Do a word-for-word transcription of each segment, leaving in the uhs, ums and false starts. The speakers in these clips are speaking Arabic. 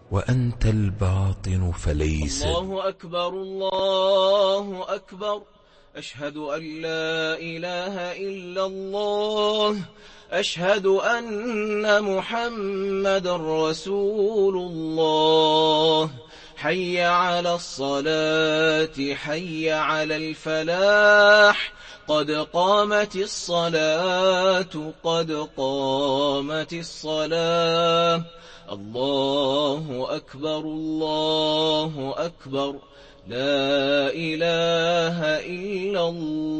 وأنت الباطن فليس. الله أكبر الله أكبر، أشهد أن لا إله إلا الله، أشهد أن محمد رسول الله. حي على الصلاة حي على الفلاح، قد قامت الصلاة قد قامت الصلاة. الله أكبر الله أكبر، لا إله إلا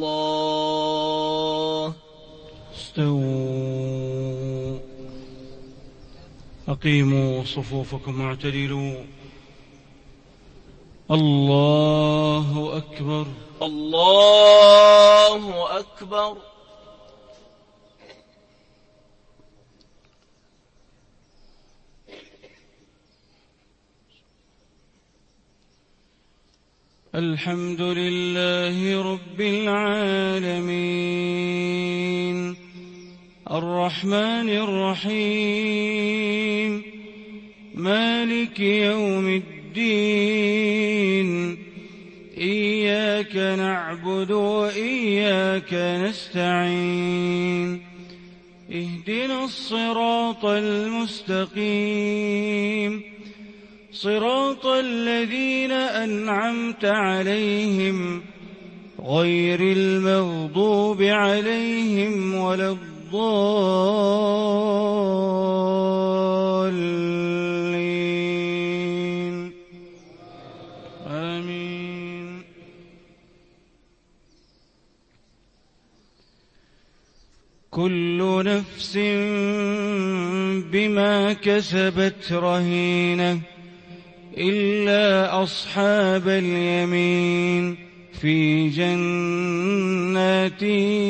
الله. استووا، أقيموا صفوفكم واعتدلوا. الله أكبر الله أكبر. الحمد لله رب العالمين، الرحمن الرحيم، مالك يوم الدين. إياك نعبد وإياك نستعين، اهدنا الصراط المستقيم، صراط الذين أنعمت عليهم غير المغضوب عليهم ولا الضالين، آمين. كل نفس بما كسبت رهينة إلا أصحاب اليمين في جنات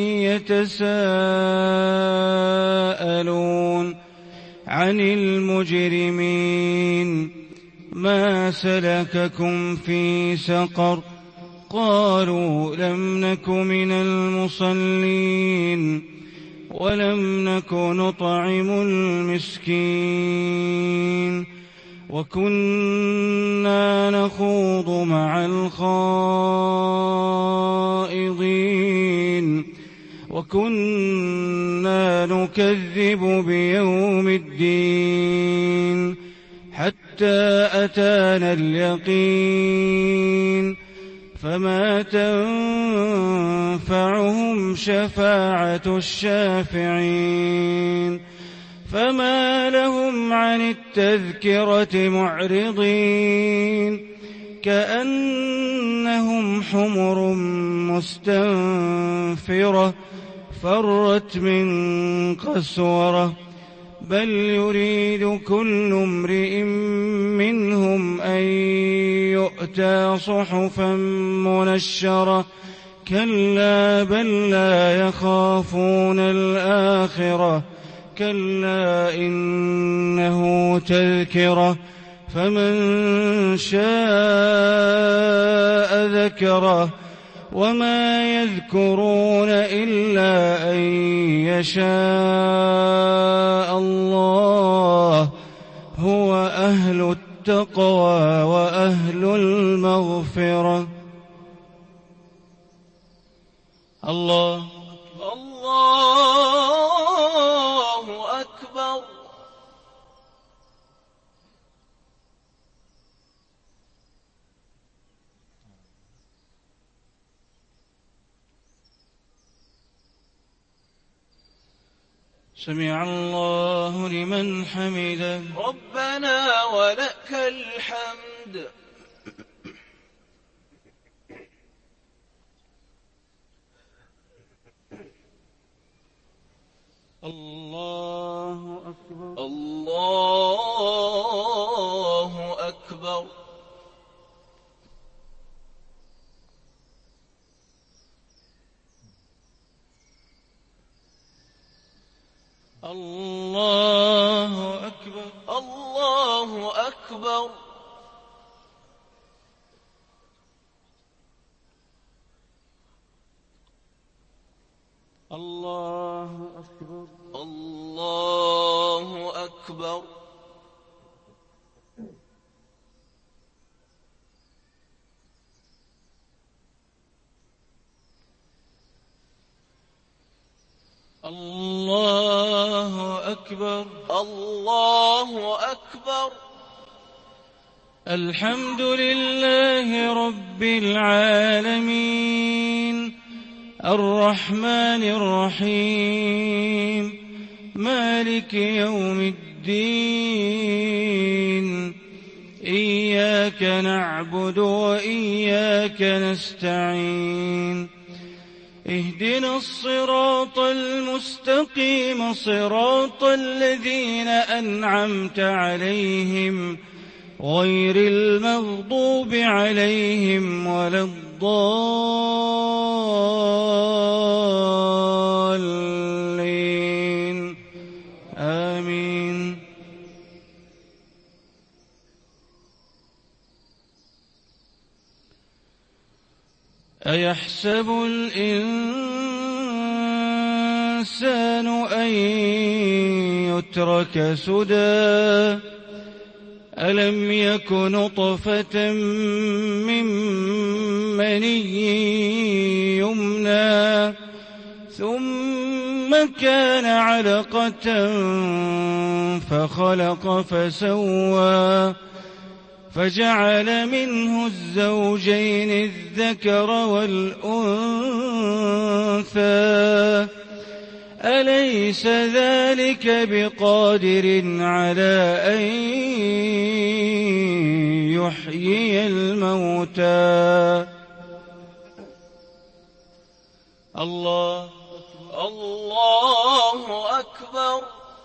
يتساءلون عن المجرمين. ما سلككم في سقر؟ قالوا لم نك من المصلين ولم نك نطعم المسكين وكنا نخوض مع الخائضين وكنا نكذب بيوم الدين حتى أتانا اليقين. فما تنفعهم شفاعة الشافعين. فما لهم عن التذكرة معرضين كأنهم حمر مستنفرة فرت من قسورة. بل يريد كل امرئ منهم أن يؤتى صحفا منشرة. كلا بل لا يخافون الآخرة. كلا إنه تذكرة فمن شاء ذكره. وما يذكرون إلا أن يشاء الله. هو أهل التقوى وأهل المغفرة. الله الله أكبر. سمع الله لمن حمده. ربنا ولك الحمد. الله أكبر. الله أكبر. الله أكبر. الله أكبر. الله أكبر. الله أكبر. الله أكبر. الله أكبر. الحمد لله رب العالمين الرحمن الرحيم مالك يوم الدين إياك نعبد وإياك نستعين اهدنا الصراط المستقيم صراط الذين أنعمت عليهم غير المغضوب عليهم ولا الضالين آمين. أيحسب الإنسان أن يترك سدى ألم يك نطفة من مني يمنى ثم كان علقة فخلق فسوى فجعل منه الزوجين الذكر والأنثى أليس ذلك بقادر على أن يحيي الموتى. الله الله أكبر.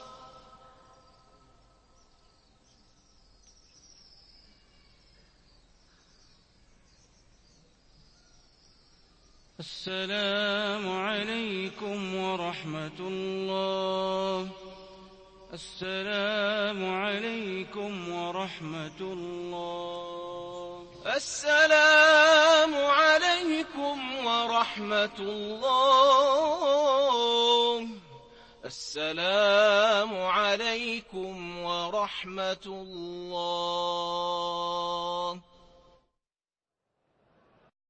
السلام عليكم ورحمة الله. السلام عليكم ورحمة الله. السلام عليكم ورحمة الله. السلام عليكم ورحمة الله.